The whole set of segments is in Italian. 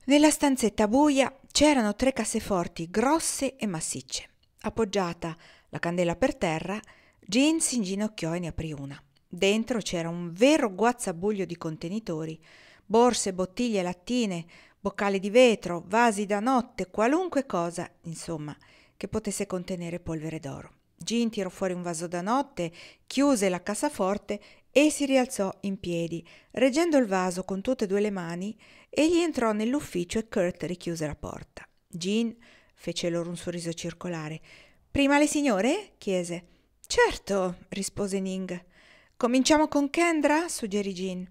Nella stanzetta buia c'erano 3 casseforti grosse e massicce. Appoggiata la candela per terra, Jean si inginocchiò e ne aprì una. Dentro c'era un vero guazzabuglio di contenitori, borse, bottiglie, lattine, boccali di vetro, vasi da notte, qualunque cosa, insomma, che potesse contenere polvere d'oro. Jean tirò fuori un vaso da notte, chiuse la cassaforte e si rialzò in piedi. Reggendo il vaso con tutte e 2 le mani, egli entrò nell'ufficio e Kurt richiuse la porta. Jean fece loro un sorriso circolare. «Prima le signore?» chiese. «Certo», rispose Ning. «Cominciamo con Kendra?» suggerì Jean.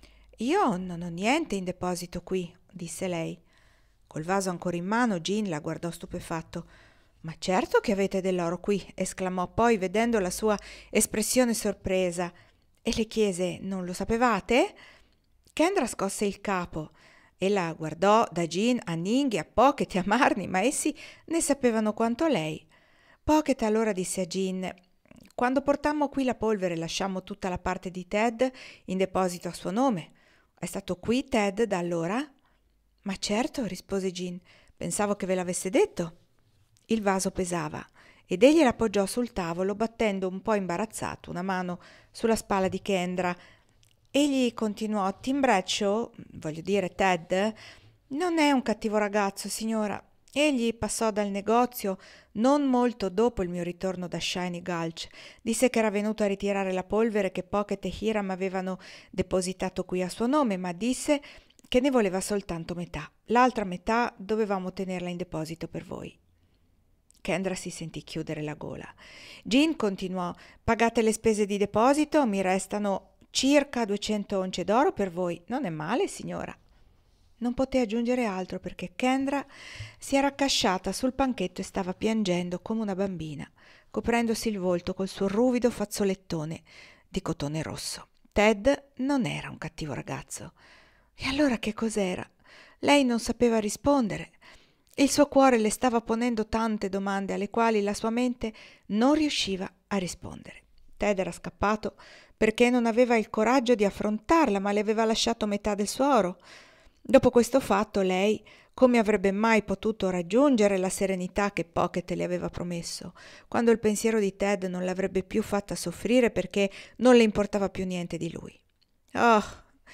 «Io non ho niente in deposito qui», disse lei. Col vaso ancora in mano, Jean la guardò stupefatto. «Ma certo che avete dell'oro qui», esclamò poi, vedendo la sua espressione sorpresa. E le chiese: «Non lo sapevate?» Kendra scosse il capo. Ella guardò da Jean a Ning e a Pocket e a Marnie, ma essi ne sapevano quanto lei. Pocket allora disse a Jean: «Quando portammo qui la polvere lasciammo tutta la parte di Ted in deposito a suo nome. È stato qui Ted da allora?» «Ma certo», rispose Jean, «pensavo che ve l'avesse detto». Il vaso pesava ed egli l'appoggiò sul tavolo, battendo un po' imbarazzato una mano sulla spalla di Kendra. Egli continuò: «Tim Bradshaw, voglio dire Ted, non è un cattivo ragazzo, signora. Egli passò dal negozio non molto dopo il mio ritorno da Shiny Gulch. Disse che era venuto a ritirare la polvere che Pocket e Hiram avevano depositato qui a suo nome, ma disse che ne voleva soltanto metà. L'altra metà dovevamo tenerla in deposito per voi». Kendra si sentì chiudere la gola. Jean continuò: «Pagate le spese di deposito, mi restano circa 200 once d'oro per voi. Non è male, signora». Non poté aggiungere altro perché Kendra si era accasciata sul panchetto e stava piangendo come una bambina, coprendosi il volto col suo ruvido fazzolettone di cotone rosso. Ted non era un cattivo ragazzo. E allora che cos'era? Lei non sapeva rispondere. Il suo cuore le stava ponendo tante domande alle quali la sua mente non riusciva a rispondere. Ted era scappato perché non aveva il coraggio di affrontarla, ma le aveva lasciato metà del suo oro. Dopo questo fatto lei come avrebbe mai potuto raggiungere la serenità che Pocket le aveva promesso, quando il pensiero di Ted non l'avrebbe più fatta soffrire perché non le importava più niente di lui? Oh,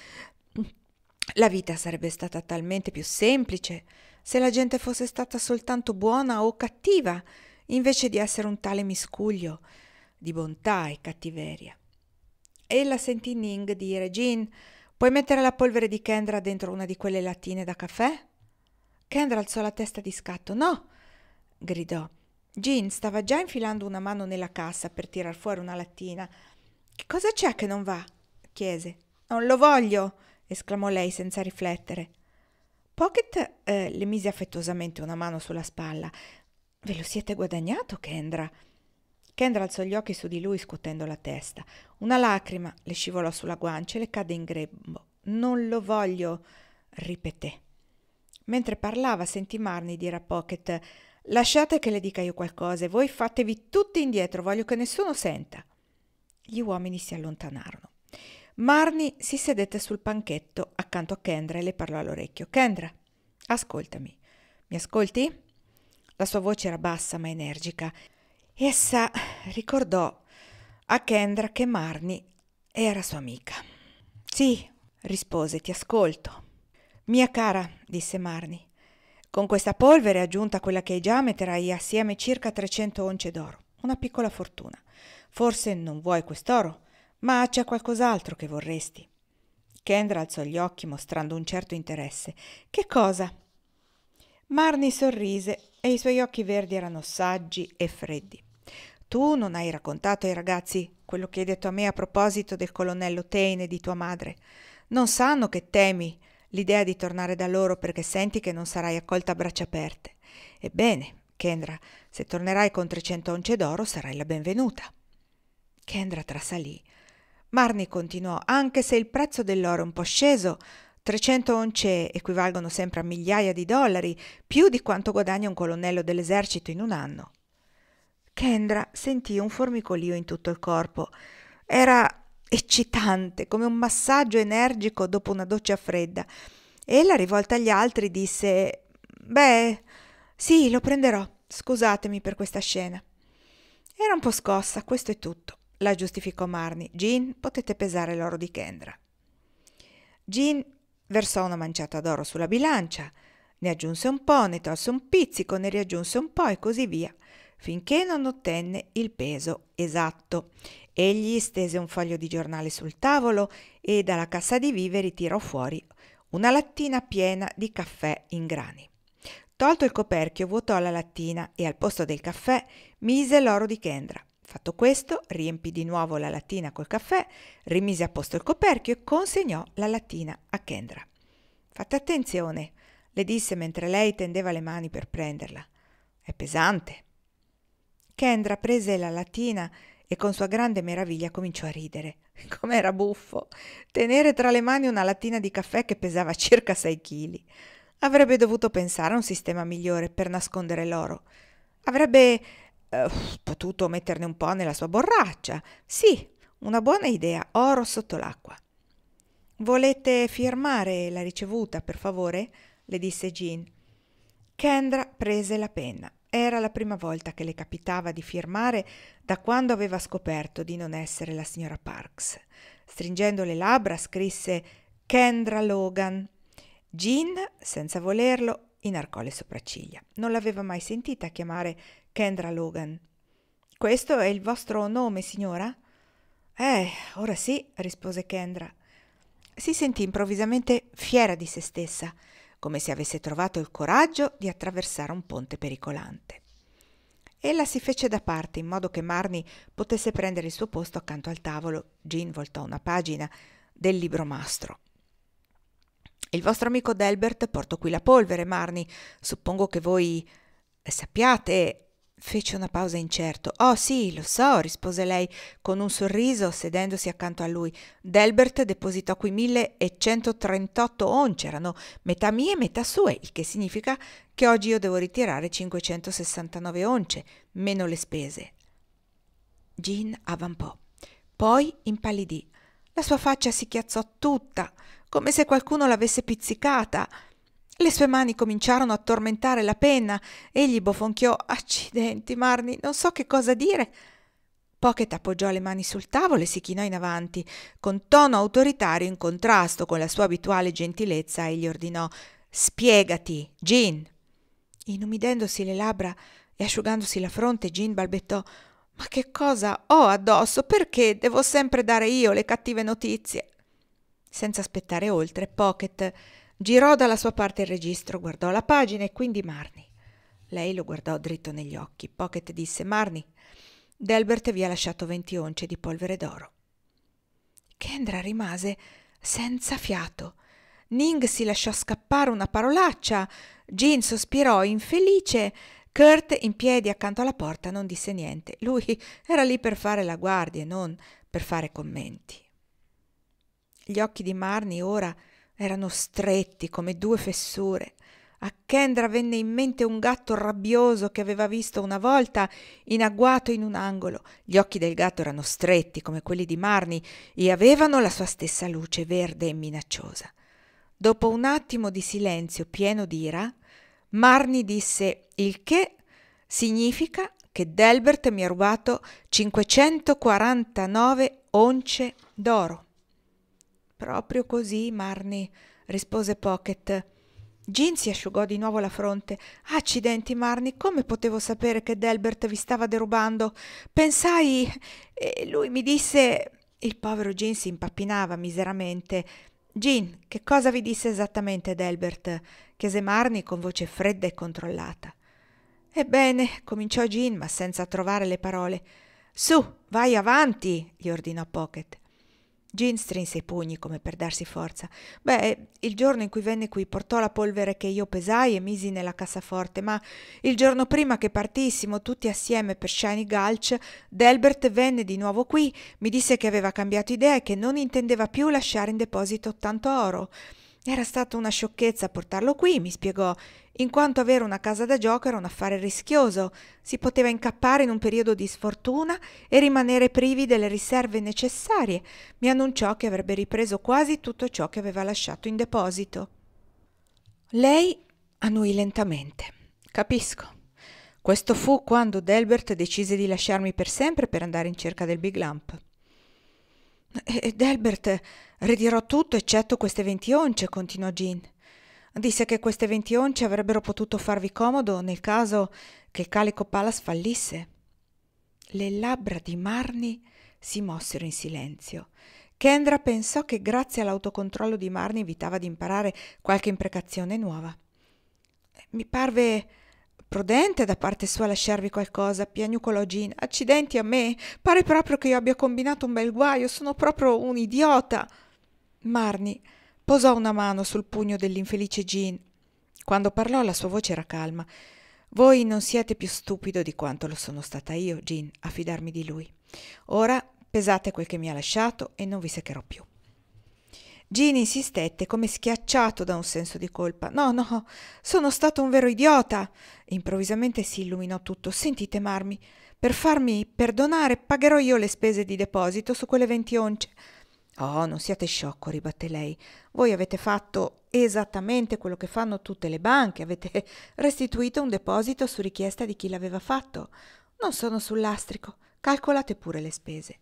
la vita sarebbe stata talmente più semplice se la gente fosse stata soltanto buona o cattiva, invece di essere un tale miscuglio di bontà e cattiveria. Ella sentì Ning dire: «Jean, puoi mettere la polvere di Kendra dentro una di quelle lattine da caffè?» Kendra alzò la testa di scatto. «No!» gridò. Jean stava già infilando una mano nella cassa per tirar fuori una lattina. «Che cosa c'è che non va?» chiese. «Non lo voglio!» esclamò lei senza riflettere. Pocket le mise affettuosamente una mano sulla spalla. «Ve lo siete guadagnato, Kendra?» Kendra alzò gli occhi su di lui scuotendo la testa. Una lacrima le scivolò sulla guancia e le cadde in grembo. «Non lo voglio», ripeté. Mentre parlava sentì Marnie dire a Pocket: «Lasciate che le dica io qualcosa e voi fatevi tutti indietro, voglio che nessuno senta». Gli uomini si allontanarono. Marnie si sedette sul panchetto accanto a Kendra e le parlò all'orecchio. «Kendra, ascoltami. Mi ascolti?» La sua voce era bassa ma energica. Essa ricordò a Kendra che Marnie era sua amica. «Sì», rispose, «ti ascolto». «Mia cara», disse Marnie, «con questa polvere aggiunta a quella che hai già metterai assieme circa 300 once d'oro. Una piccola fortuna. Forse non vuoi quest'oro, ma c'è qualcos'altro che vorresti». Kendra alzò gli occhi mostrando un certo interesse. «Che cosa?» Marnie sorrise e i suoi occhi verdi erano saggi e freddi. «Tu non hai raccontato ai ragazzi quello che hai detto a me a proposito del colonnello Tane e di tua madre. Non sanno che temi l'idea di tornare da loro perché senti che non sarai accolta a braccia aperte. Ebbene, Kendra, se tornerai con 300 once d'oro sarai la benvenuta». Kendra trasalì. Marnie continuò: «Anche se il prezzo dell'oro è un po' sceso, 300 once equivalgono sempre a migliaia di dollari, più di quanto guadagna un colonnello dell'esercito in un anno». Kendra sentì un formicolio in tutto il corpo. Era eccitante, come un massaggio energico dopo una doccia fredda, Ella, rivolta agli altri, disse: «Beh, sì, lo prenderò. Scusatemi per questa scena». «Era un po' scossa, questo è tutto», la giustificò Marnie. «Jean, potete pesare l'oro di Kendra». Jean versò una manciata d'oro sulla bilancia, ne aggiunse un po', ne tolse un pizzico, ne riaggiunse un po' e così via, finché non ottenne il peso esatto. Egli stese un foglio di giornale sul tavolo e dalla cassa di viveri tirò fuori una lattina piena di caffè in grani. Tolto il coperchio, vuotò la lattina e al posto del caffè mise l'oro di Kendra. Fatto questo, riempì di nuovo la lattina col caffè, rimise a posto il coperchio e consegnò la lattina a Kendra. «Fate attenzione», le disse mentre lei tendeva le mani per prenderla. «È pesante». Kendra prese la lattina e con sua grande meraviglia cominciò a ridere. Com'era buffo tenere tra le mani una lattina di caffè che pesava circa 6 chili. Avrebbe dovuto pensare a un sistema migliore per nascondere l'oro. Avrebbe potuto metterne un po' nella sua borraccia. Sì, una buona idea, oro sotto l'acqua. «Volete firmare la ricevuta, per favore?» le disse Jean. Kendra prese la penna. Era la prima volta che le capitava di firmare da quando aveva scoperto di non essere la signora Parks. Stringendo le labbra scrisse Kendra Logan. Jean, senza volerlo, inarcò le sopracciglia. Non l'aveva mai sentita chiamare Kendra Logan. «Questo è il vostro nome, signora?» Ora sì», rispose Kendra. Si sentì improvvisamente fiera di se stessa, come se avesse trovato il coraggio di attraversare un ponte pericolante. Ella si fece da parte in modo che Marnie potesse prendere il suo posto accanto al tavolo. Jean voltò una pagina del libro mastro. «Il vostro amico Delbert portò qui la polvere, Marnie. Suppongo che voi sappiate...» Fece una pausa incerto. «Oh sì, lo so», rispose lei con un sorriso, sedendosi accanto a lui. «Delbert depositò qui 1138 once, erano metà mie e metà sue, il che significa che oggi io devo ritirare 569 once, meno le spese». Jean avvampò, poi impallidì. La sua faccia si chiazzò tutta, come se qualcuno l'avesse pizzicata. Le sue mani cominciarono a tormentare la penna. Egli bofonchiò: «Accidenti, Marnie, non so che cosa dire». Pocket appoggiò le mani sul tavolo e si chinò in avanti. Con tono autoritario, in contrasto con la sua abituale gentilezza, egli ordinò: «Spiegati, Jean». Inumidendosi le labbra e asciugandosi la fronte, Jean balbettò: «Ma che cosa ho addosso? Perché devo sempre dare io le cattive notizie?» Senza aspettare oltre, Pocket girò dalla sua parte il registro, guardò la pagina e quindi Marnie. Lei lo guardò dritto negli occhi. Pocket disse: «Marnie, Delbert vi ha lasciato 20 once di polvere d'oro». Kendra rimase senza fiato. Ning si lasciò scappare una parolaccia. Jean sospirò infelice. Kurt, in piedi accanto alla porta, non disse niente. Lui era lì per fare la guardia e non per fare commenti. Gli occhi di Marnie ora erano stretti come 2 fessure. A Kendra venne in mente un gatto rabbioso che aveva visto una volta in agguato in un angolo. Gli occhi del gatto erano stretti come quelli di Marnie e avevano la sua stessa luce verde e minacciosa. Dopo un attimo di silenzio pieno d'ira, Marnie disse: «Il che significa che Delbert mi ha rubato 549 once d'oro». «Proprio così, Marnie», rispose Pocket. Jean si asciugò di nuovo la fronte. «Accidenti, Marnie, come potevo sapere che Delbert vi stava derubando? Pensai... e lui mi disse...» Il povero Jean si impappinava miseramente. «Jean, che cosa vi disse esattamente Delbert?» chiese Marnie con voce fredda e controllata. «Ebbene», cominciò Jean, ma senza trovare le parole. «Su, vai avanti», gli ordinò Pocket. Jean strinse i pugni come per darsi forza. «Beh, il giorno in cui venne qui portò la polvere che io pesai e misi nella cassaforte, ma il giorno prima che partissimo tutti assieme per Shiny Gulch, Delbert venne di nuovo qui, mi disse che aveva cambiato idea e che non intendeva più lasciare in deposito tanto oro. Era stata una sciocchezza portarlo qui, mi spiegò, in quanto avere una casa da gioco era un affare rischioso. Si poteva incappare in un periodo di sfortuna e rimanere privi delle riserve necessarie. Mi annunciò che avrebbe ripreso quasi tutto ciò che aveva lasciato in deposito». Lei annui lentamente. Capisco. Questo fu quando Delbert decise di lasciarmi per sempre per andare in cerca del Big Lump. E Delbert ritirò tutto eccetto queste 20 once, continuò Jean. Disse che queste 20 once avrebbero potuto farvi comodo nel caso che il Calico Palace fallisse. Le labbra di Marnie si mossero in silenzio. Kendra pensò che grazie all'autocontrollo di Marnie evitava di imparare qualche imprecazione nuova. Mi parve prudente da parte sua lasciarvi qualcosa, piagnucolò Jean. Accidenti a me, pare proprio che io abbia combinato un bel guaio, sono proprio un idiota. Marnie posò una mano sul pugno dell'infelice Jean. Quando parlò la sua voce era calma. Voi non siete più stupido di quanto lo sono stata io, Jean, a fidarmi di lui. Ora pesate quel che mi ha lasciato e non vi seccherò più. Jean insistette come schiacciato da un senso di colpa. No, no, sono stato un vero idiota. Improvvisamente si illuminò tutto. Sentite, Marmee, per farmi perdonare pagherò io le spese di deposito su quelle 20 once. Oh, non siate sciocco, ribatté lei. Voi avete fatto esattamente quello che fanno tutte le banche, avete restituito un deposito su richiesta di chi l'aveva fatto. Non sono sul lastrico, calcolate pure le spese.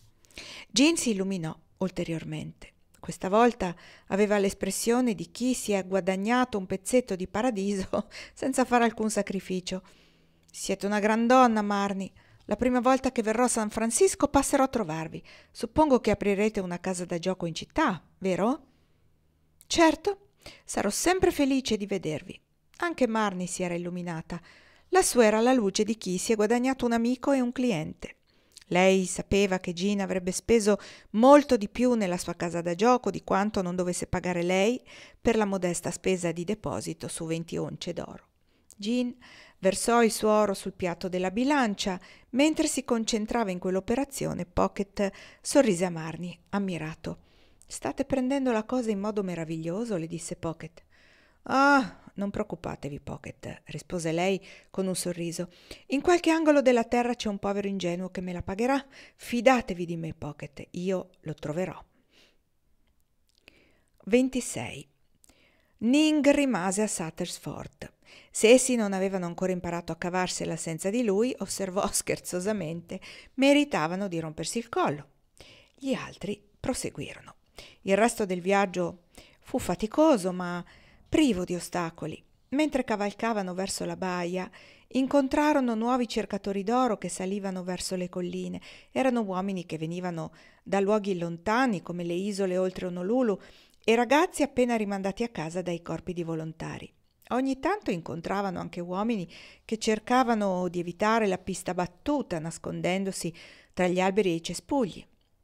Jean si illuminò ulteriormente. Questa volta aveva l'espressione di chi si è guadagnato un pezzetto di paradiso senza fare alcun sacrificio. Siete una gran donna, Marnie. La prima volta che verrò a San Francisco passerò a trovarvi. Suppongo che aprirete una casa da gioco in città, vero? Certo, sarò sempre felice di vedervi. Anche Marnie si era illuminata. La sua era la luce di chi si è guadagnato un amico e un cliente. Lei sapeva che Jean avrebbe speso molto di più nella sua casa da gioco di quanto non dovesse pagare lei per la modesta spesa di deposito su 20 once d'oro. Jean versò il suo oro sul piatto della bilancia. Mentre si concentrava in quell'operazione, Pocket sorrise a Marnie, ammirato. State prendendo la cosa in modo meraviglioso, le disse Pocket. Ah, non preoccupatevi, Pocket, rispose lei con un sorriso. In qualche angolo della terra c'è un povero ingenuo che me la pagherà. Fidatevi di me, Pocket, io lo troverò. 26. Ning rimase a Sutter's Fort. Se essi non avevano ancora imparato a cavarsela senza di lui, osservò scherzosamente, meritavano di rompersi il collo. Gli altri proseguirono. Il resto del viaggio fu faticoso, ma privo di ostacoli. Mentre cavalcavano verso la baia, incontrarono nuovi cercatori d'oro che salivano verso le colline. Erano uomini che venivano da luoghi lontani, come le isole oltre Honolulu, e ragazzi appena rimandati a casa dai corpi di volontari. Ogni tanto incontravano anche uomini che cercavano di evitare la pista battuta, nascondendosi tra gli alberi e i cespugli.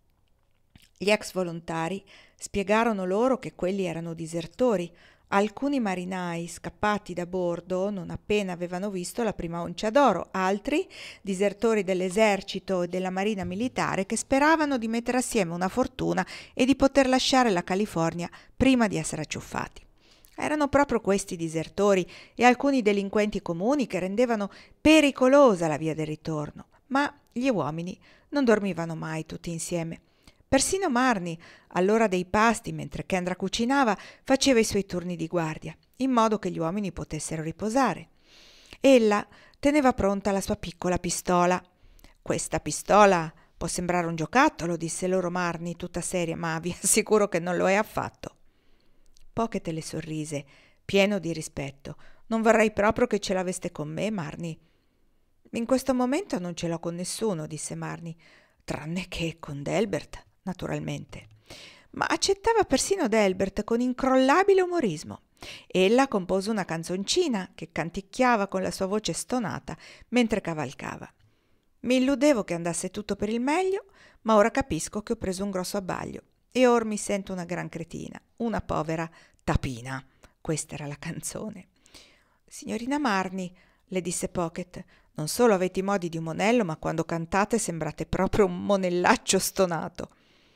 Gli ex volontari spiegarono loro che quelli erano disertori. Alcuni marinai scappati da bordo non appena avevano visto la prima oncia d'oro, altri disertori dell'esercito e della marina militare che speravano di mettere assieme una fortuna e di poter lasciare la California prima di essere acciuffati. Erano proprio questi disertori e alcuni delinquenti comuni che rendevano pericolosa la via del ritorno, ma gli uomini non dormivano mai tutti insieme. Persino Marnie, all'ora dei pasti, mentre Kendra cucinava, faceva i suoi turni di guardia, in modo che gli uomini potessero riposare. Ella teneva pronta la sua piccola pistola. Questa pistola può sembrare un giocattolo, disse loro Marnie, tutta seria, ma vi assicuro che non lo è affatto. Pocket le sorrise, pieno di rispetto. Non vorrei proprio che ce l'aveste con me, Marnie. In questo momento non ce l'ho con nessuno, disse Marnie, tranne che con Delbert, naturalmente. Ma accettava persino Delbert con incrollabile umorismo. Ella compose una canzoncina che canticchiava con la sua voce stonata mentre cavalcava. Mi illudevo che andasse tutto per il meglio, ma ora capisco che ho preso un grosso abbaglio e ora mi sento una gran cretina, una povera tapina. Questa era la canzone. Signorina Marnie, le disse Pocket, non solo avete i modi di un monello, ma quando cantate sembrate proprio un monellaccio stonato.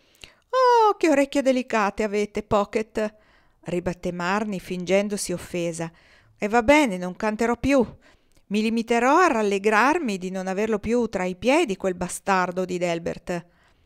Oh, che orecchie delicate avete, Pocket, ribatté Marnie fingendosi offesa. E va bene, non canterò più. Mi limiterò a rallegrarmi di non averlo più tra i piedi, quel bastardo di Delbert.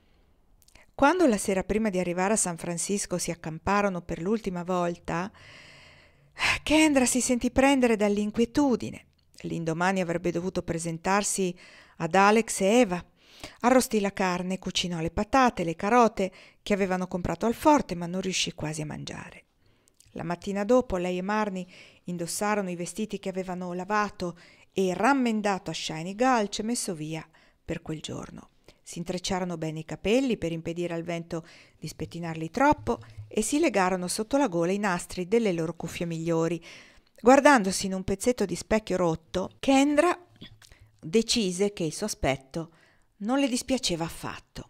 Quando la sera prima di arrivare a San Francisco si accamparono per l'ultima volta, Kendra si sentì prendere dall'inquietudine. L'indomani avrebbe dovuto presentarsi ad Alex e Eva. Arrostì la carne, cucinò le patate, le carote che avevano comprato al forte, ma non riuscì quasi a mangiare. La mattina dopo lei e Marnie indossarono i vestiti che avevano lavato e rammendato a Shiny Gulch e messo via per quel giorno. Si intrecciarono bene i capelli per impedire al vento di spettinarli troppo e si legarono sotto la gola i nastri delle loro cuffie migliori. Guardandosi in un pezzetto di specchio rotto, Kendra decise che il suo aspetto non le dispiaceva affatto.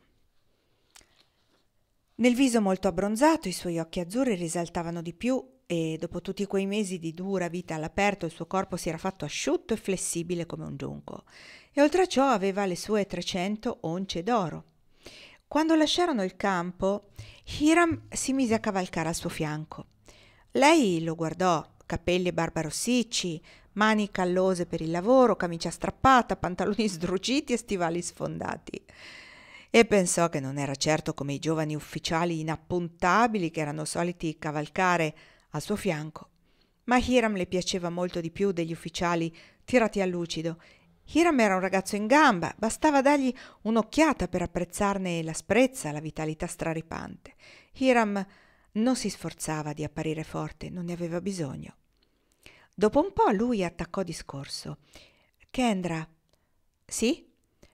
Nel viso molto abbronzato i suoi occhi azzurri risaltavano di più e dopo tutti quei mesi di dura vita all'aperto il suo corpo si era fatto asciutto e flessibile come un giunco e oltre a ciò aveva le sue 300 once d'oro. Quando lasciarono il campo, Hiram si mise a cavalcare al suo fianco. Lei lo guardò, capelli e barba rossicci, mani callose per il lavoro, camicia strappata, pantaloni sdruciti e stivali sfondati. E pensò che non era certo come i giovani ufficiali inappuntabili che erano soliti cavalcare al suo fianco. Ma Hiram le piaceva molto di più degli ufficiali tirati a lucido. Hiram era un ragazzo in gamba, bastava dargli un'occhiata per apprezzarne l'asprezza, la vitalità straripante. Hiram non si sforzava di apparire forte, non ne aveva bisogno. Dopo un po' lui attaccò discorso. Kendra, sì?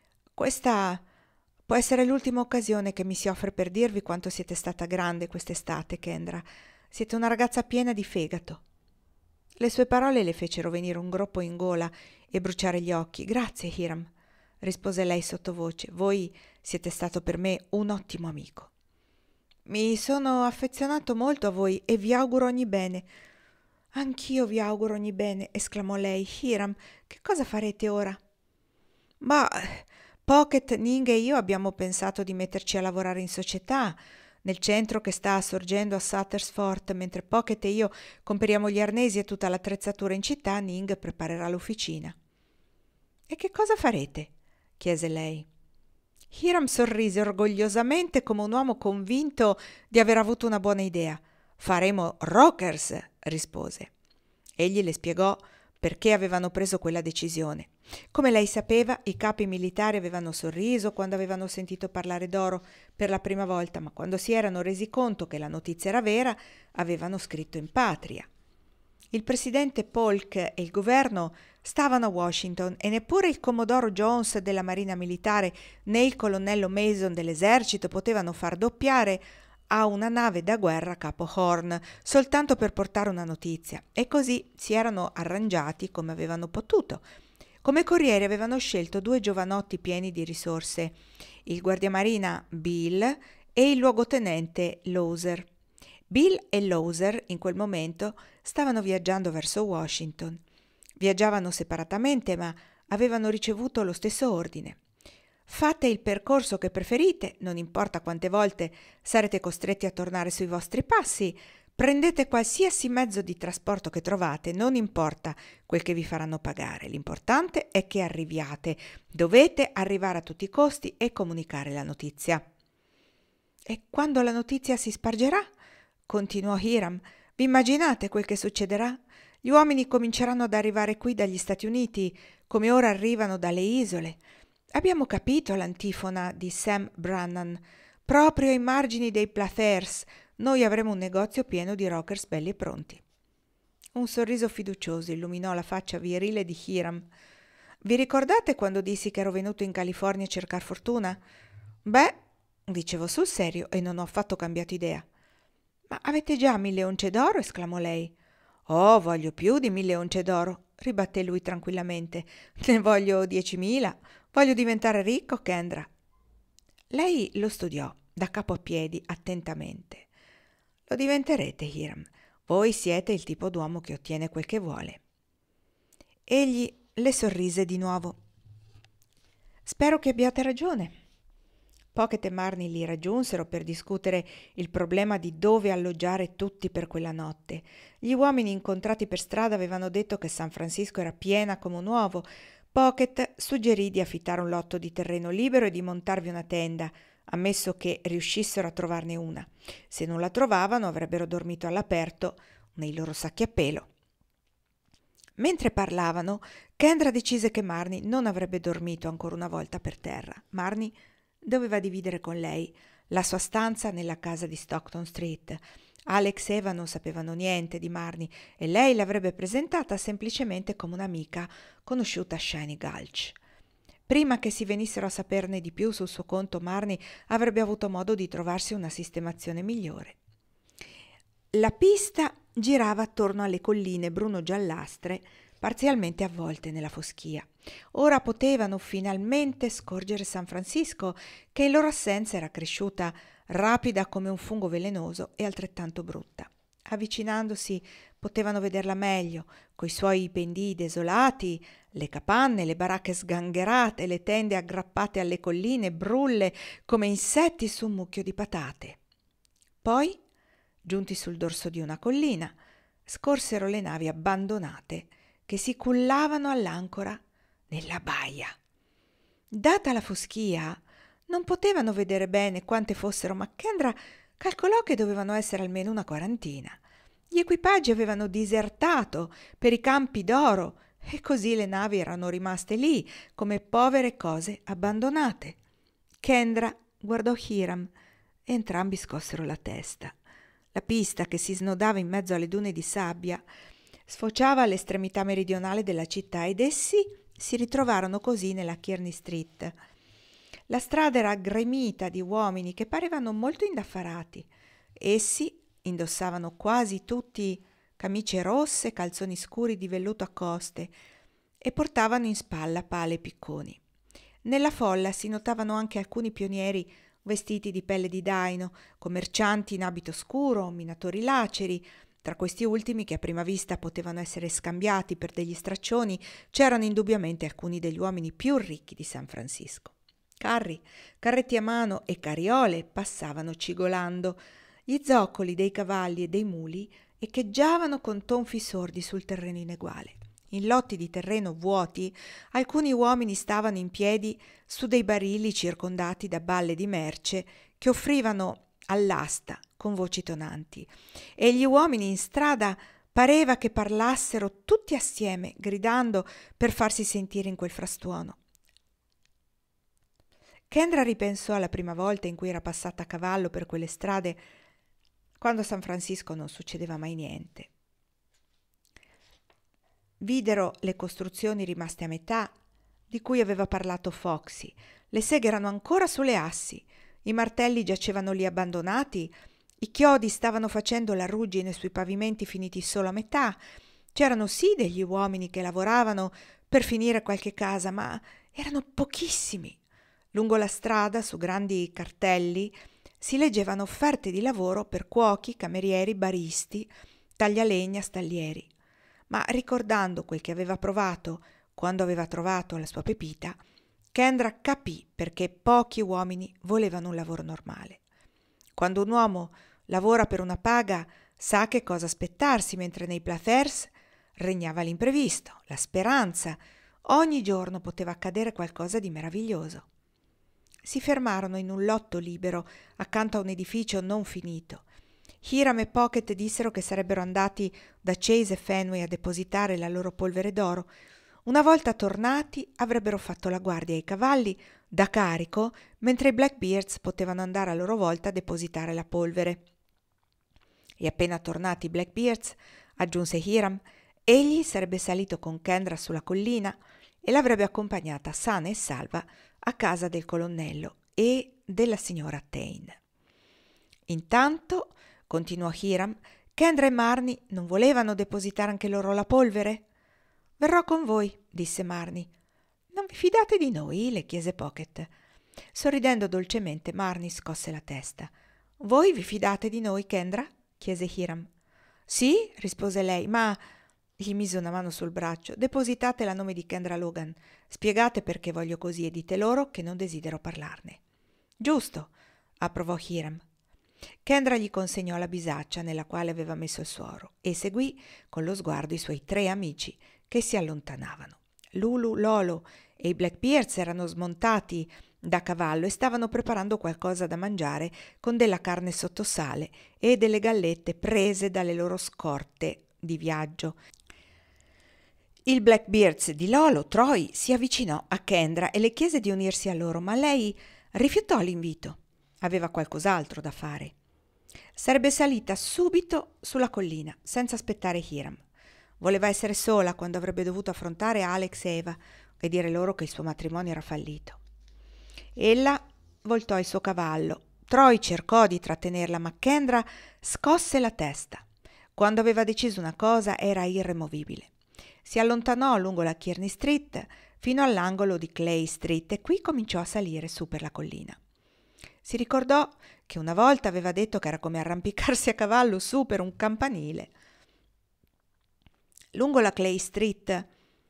Questa può essere l'ultima occasione che mi si offre per dirvi quanto siete stata grande quest'estate, Kendra. Siete una ragazza piena di fegato. Le sue parole le fecero venire un groppo in gola e bruciare gli occhi. Grazie, Hiram, rispose lei sottovoce. Voi siete stato per me un ottimo amico. Mi sono affezionato molto a voi e vi auguro ogni bene. Anch'io vi auguro ogni bene, esclamò lei. Hiram, che cosa farete ora? Ma Pocket, Ning e io abbiamo pensato di metterci a lavorare in società, nel centro che sta sorgendo a Suttersford, mentre Pocket e io comperiamo gli arnesi e tutta l'attrezzatura in città, Ning preparerà l'officina. E che cosa farete? Chiese lei. Hiram sorrise orgogliosamente come un uomo convinto di aver avuto una buona idea. Faremo rockers, rispose. Egli le spiegò perché avevano preso quella decisione. Come lei sapeva, i capi militari avevano sorriso quando avevano sentito parlare d'oro per la prima volta, ma quando si erano resi conto che la notizia era vera, avevano scritto in patria. Il presidente Polk e il governo stavano a Washington e neppure il commodoro Jones della Marina Militare né il colonnello Mason dell'esercito potevano far doppiare a una nave da guerra capo Horn soltanto per portare una notizia, e così si erano arrangiati come avevano potuto. Come corrieri avevano scelto 2 giovanotti pieni di risorse, il guardiamarina Bill e il luogotenente Lowser. Bill e Lowser in quel momento stavano viaggiando verso Washington. Viaggiavano separatamente, ma avevano ricevuto lo stesso ordine. Fate il percorso che preferite, non importa quante volte sarete costretti a tornare sui vostri passi, prendete qualsiasi mezzo di trasporto che trovate, non importa quel che vi faranno pagare, l'importante è che arriviate, dovete arrivare a tutti i costi e comunicare la notizia. E quando la notizia si spargerà, continuò Hiram, vi immaginate quel che succederà? Gli uomini cominceranno ad arrivare qui dagli Stati Uniti, come ora arrivano dalle isole. Abbiamo capito l'antifona di Sam Brannan. Proprio ai margini dei Plathers noi avremo un negozio pieno di rockers belli e pronti. Un sorriso fiducioso illuminò la faccia virile di Hiram. Vi ricordate quando dissi che ero venuto in California a cercar fortuna? Beh, dicevo sul serio e non ho affatto cambiato idea. Ma avete già 1000 once d'oro? Esclamò lei. Oh, voglio più di 1000 once d'oro, ribatté lui tranquillamente. Ne voglio 10.000. Voglio diventare ricco, Kendra. Lei lo studiò da capo a piedi attentamente. Lo diventerete, Hiram. Voi siete il tipo d'uomo che ottiene quel che vuole. Egli le sorrise di nuovo. Spero che abbiate ragione. Pocket e Marnie li raggiunsero per discutere il problema di dove alloggiare tutti per quella notte. Gli uomini incontrati per strada avevano detto che San Francisco era piena come un uovo. Pocket suggerì di affittare un lotto di terreno libero e di montarvi una tenda, ammesso che riuscissero a trovarne una. Se non la trovavano, avrebbero dormito all'aperto nei loro sacchi a pelo. Mentre parlavano, Kendra decise che Marnie non avrebbe dormito ancora una volta per terra. Marnie doveva dividere con lei la sua stanza nella casa di Stockton Street. Alex e Eva non sapevano niente di Marnie e lei l'avrebbe presentata semplicemente come un'amica conosciuta a Shiny Gulch. Prima che si venissero a saperne di più sul suo conto, Marnie avrebbe avuto modo di trovarsi una sistemazione migliore. La pista girava attorno alle colline bruno-giallastre, parzialmente avvolte nella foschia. Ora potevano finalmente scorgere San Francisco, che in loro assenza era cresciuta rapida come un fungo velenoso e altrettanto brutta. Avvicinandosi potevano vederla meglio, coi suoi pendii desolati, le capanne, le baracche sgangherate, le tende aggrappate alle colline, brulle come insetti su un mucchio di patate. Poi, giunti sul dorso di una collina, scorsero le navi abbandonate che si cullavano all'ancora nella baia. Data la foschia, non potevano vedere bene quante fossero, ma Kendra calcolò che dovevano essere almeno una quarantina. Gli equipaggi avevano disertato per i campi d'oro e così le navi erano rimaste lì come povere cose abbandonate. Kendra guardò Hiram e entrambi scossero la testa. La pista, che si snodava in mezzo alle dune di sabbia, sfociava all'estremità meridionale della città ed essi si ritrovarono così nella Kearny Street. La strada era gremita di uomini che parevano molto indaffarati. Essi indossavano quasi tutti camicie rosse, calzoni scuri di velluto a coste e portavano in spalla pale e picconi. Nella folla si notavano anche alcuni pionieri vestiti di pelle di daino, commercianti in abito scuro, minatori laceri. Tra questi ultimi, che a prima vista potevano essere scambiati per degli straccioni, c'erano indubbiamente alcuni degli uomini più ricchi di San Francisco. Carri, carretti a mano e carriole passavano cigolando. Gli zoccoli dei cavalli e dei muli echeggiavano con tonfi sordi sul terreno ineguale. In lotti di terreno vuoti, alcuni uomini stavano in piedi su dei barili circondati da balle di merce che offrivano all'asta con voci tonanti, e gli uomini in strada pareva che parlassero tutti assieme, gridando per farsi sentire in quel frastuono. Kendra ripensò alla prima volta in cui era passata a cavallo per quelle strade, quando a San Francisco non succedeva mai niente. Videro le costruzioni rimaste a metà, di cui aveva parlato Foxy. Le seghe erano ancora sulle assi, i martelli giacevano lì abbandonati, i chiodi stavano facendo la ruggine sui pavimenti finiti solo a metà. C'erano sì degli uomini che lavoravano per finire qualche casa, ma erano pochissimi. Lungo la strada, su grandi cartelli, si leggevano offerte di lavoro per cuochi, camerieri, baristi, taglialegna, stallieri. Ma ricordando quel che aveva provato quando aveva trovato la sua pepita, Kendra capì perché pochi uomini volevano un lavoro normale. Quando un uomo lavora per una paga, sa che cosa aspettarsi, mentre nei Plathers regnava l'imprevisto, la speranza. Ogni giorno poteva accadere qualcosa di meraviglioso. Si fermarono in un lotto libero accanto a un edificio non finito. Hiram e Pocket dissero che sarebbero andati da Chase e Fenway a depositare la loro polvere d'oro. Una volta tornati avrebbero fatto la guardia ai cavalli da carico, mentre i Blackbeards potevano andare a loro volta a depositare la polvere. E appena tornati i Blackbeards, aggiunse Hiram, egli sarebbe salito con Kendra sulla collina e l'avrebbe accompagnata sana e salva a casa del colonnello e della signora Tain. Intanto, continuò Hiram, Kendra e Marnie non volevano depositare anche loro la polvere? Verrò con voi, disse Marnie. Non vi fidate di noi? Le chiese Pocket. Sorridendo dolcemente, Marnie scosse la testa. Voi vi fidate di noi, Kendra? Chiese Hiram. Sì, rispose lei, ma gli mise una mano sul braccio. Depositatela a nome di Kendra Logan. Spiegate perché voglio così e dite loro che non desidero parlarne. Giusto, approvò Hiram. Kendra gli consegnò la bisaccia nella quale aveva messo il suoro e seguì con lo sguardo i suoi 3 amici che si allontanavano. Lulu, Lolo e i Blackbeards erano smontati da cavallo e stavano preparando qualcosa da mangiare con della carne sotto sale e delle gallette prese dalle loro scorte di viaggio. Il Blackbeards di Lolo, Troy, si avvicinò a Kendra e le chiese di unirsi a loro, ma lei rifiutò l'invito. Aveva qualcos'altro da fare. Sarebbe salita subito sulla collina, senza aspettare Hiram. Voleva essere sola quando avrebbe dovuto affrontare Alex e Eva e dire loro che il suo matrimonio era fallito. Ella voltò il suo cavallo. Troy cercò di trattenerla, ma Kendra scosse la testa. Quando aveva deciso una cosa era irremovibile. Si allontanò lungo la Kearny Street fino all'angolo di Clay Street e qui cominciò a salire su per la collina. Si ricordò che una volta aveva detto che era come arrampicarsi a cavallo su per un campanile. Lungo la Clay Street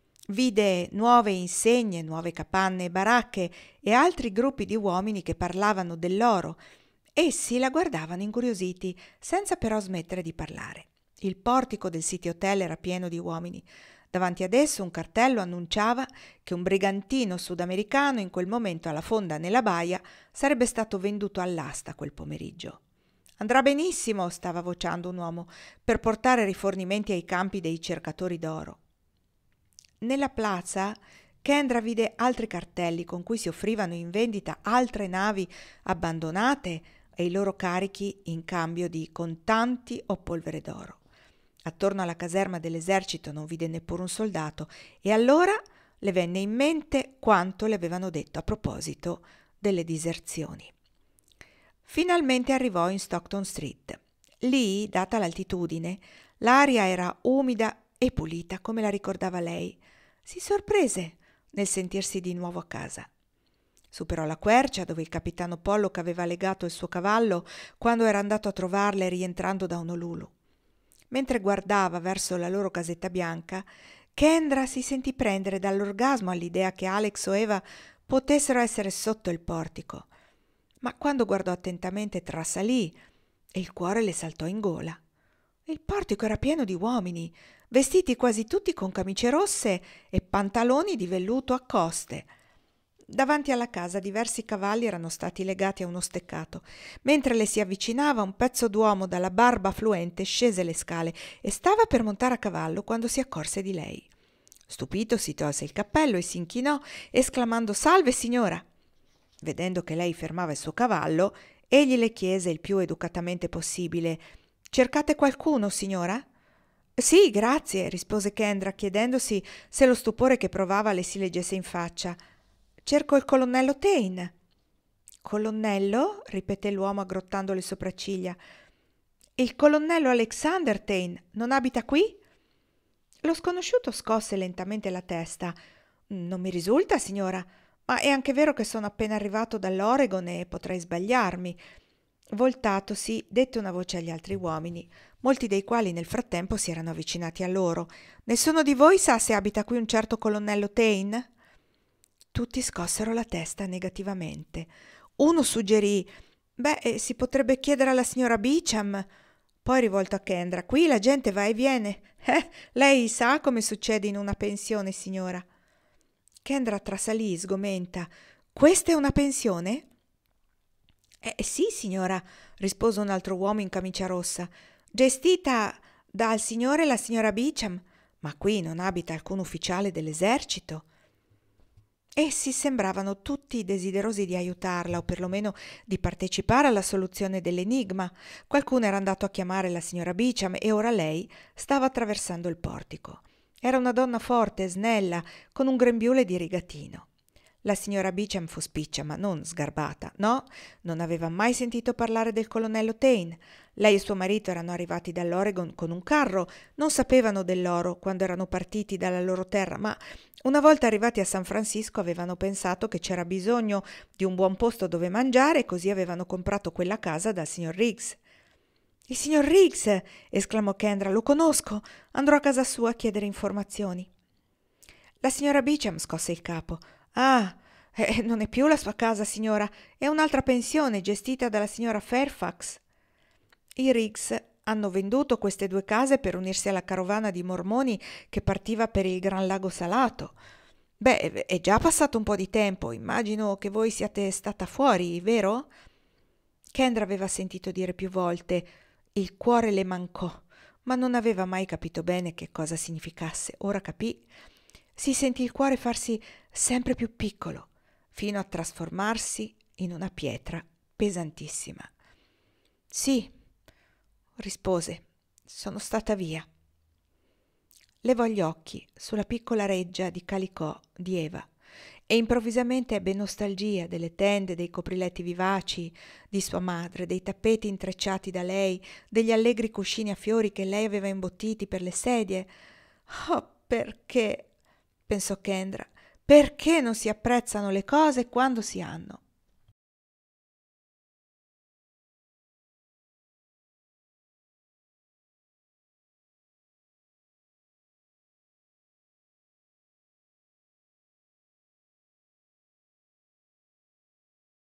vide nuove insegne, nuove capanne e baracche e altri gruppi di uomini che parlavano dell'oro. Essi la guardavano incuriositi, senza però smettere di parlare. Il portico del City Hotel era pieno di uomini. Davanti ad esso un cartello annunciava che un brigantino sudamericano in quel momento alla fonda nella baia sarebbe stato venduto all'asta quel pomeriggio. «Andrà benissimo», stava vociando un uomo, «per portare rifornimenti ai campi dei cercatori d'oro». Nella piazza Kendra vide altri cartelli con cui si offrivano in vendita altre navi abbandonate e i loro carichi in cambio di contanti o polvere d'oro. Attorno alla caserma dell'esercito non vide neppure un soldato e allora le venne in mente quanto le avevano detto a proposito delle diserzioni. Finalmente arrivò in Stockton Street. Lì, data l'altitudine, l'aria era umida e pulita come la ricordava lei. Si sorprese nel sentirsi di nuovo a casa. Superò la quercia dove il capitano Pollock aveva legato il suo cavallo quando era andato a trovarle rientrando da Honolulu. Mentre guardava verso la loro casetta bianca, Kendra si sentì prendere dall'orgasmo all'idea che Alex o Eva potessero essere sotto il portico. Ma quando guardò attentamente trasalì e il cuore le saltò in gola. Il portico era pieno di uomini, vestiti quasi tutti con camicie rosse e pantaloni di velluto a coste. Davanti alla casa diversi cavalli erano stati legati a uno steccato. Mentre le si avvicinava, un pezzo d'uomo dalla barba fluente scese le scale e stava per montare a cavallo quando si accorse di lei. Stupito si tolse il cappello e si inchinò, esclamando «Salve, signora!». Vedendo che lei fermava il suo cavallo, egli le chiese il più educatamente possibile «Cercate qualcuno, signora?» «Sì, grazie», rispose Kendra, chiedendosi se lo stupore che provava le si leggesse in faccia. «Cerco il colonnello Tain». «Colonnello?» ripeté l'uomo aggrottando le sopracciglia. «Il colonnello Alexander Tain non abita qui?» Lo sconosciuto scosse lentamente la testa. «Non mi risulta, signora, ma è anche vero che sono appena arrivato dall'Oregon e potrei sbagliarmi». Voltatosi, dette una voce agli altri uomini, molti dei quali nel frattempo si erano avvicinati a loro. «Nessuno di voi sa se abita qui un certo colonnello Tain?» Tutti scossero la testa negativamente. Uno suggerì: «Beh, si potrebbe chiedere alla signora Beecham». Poi, rivolto a Kendra: «Qui la gente va e viene. Lei sa come succede in una pensione, signora». Kendra trasalì sgomenta. «Questa è una pensione?» Sì, signora», rispose un altro uomo in camicia rossa, «gestita dal signore e la signora Beecham, ma qui non abita alcun ufficiale dell'esercito». Essi sembravano tutti desiderosi di aiutarla o perlomeno di partecipare alla soluzione dell'enigma. Qualcuno era andato a chiamare la signora Beecham e ora lei stava attraversando il portico. Era una donna forte, snella, con un grembiule di rigatino. La signora Beecham fu spiccia, ma non sgarbata. No, non aveva mai sentito parlare del colonnello Tain. Lei e suo marito erano arrivati dall'Oregon con un carro, non sapevano dell'oro quando erano partiti dalla loro terra, ma una volta arrivati a San Francisco avevano pensato che c'era bisogno di un buon posto dove mangiare e così avevano comprato quella casa dal signor Riggs. «Il signor Riggs!» esclamò Kendra. «Lo conosco. Andrò a casa sua a chiedere informazioni». La signora Beecham scosse il capo. «Ah, non è più la sua casa, signora, è un'altra pensione gestita dalla signora Fairfax». I Riggs hanno venduto queste 2 case per unirsi alla carovana di mormoni che partiva per il Gran Lago Salato. Beh, è già passato un po' di tempo, immagino che voi siate stata fuori, vero? Kendra aveva sentito dire più volte il cuore le mancò, ma non aveva mai capito bene che cosa significasse. Ora capì. Si sentì il cuore farsi sempre più piccolo, fino a trasformarsi in una pietra pesantissima. Sì, rispose, sono stata via. Levò gli occhi sulla piccola reggia di calicò di Eva e improvvisamente ebbe nostalgia delle tende, dei copriletti vivaci di sua madre, dei tappeti intrecciati da lei, degli allegri cuscini a fiori che lei aveva imbottiti per le sedie. Oh, perché, pensò Kendra, perché non si apprezzano le cose quando si hanno?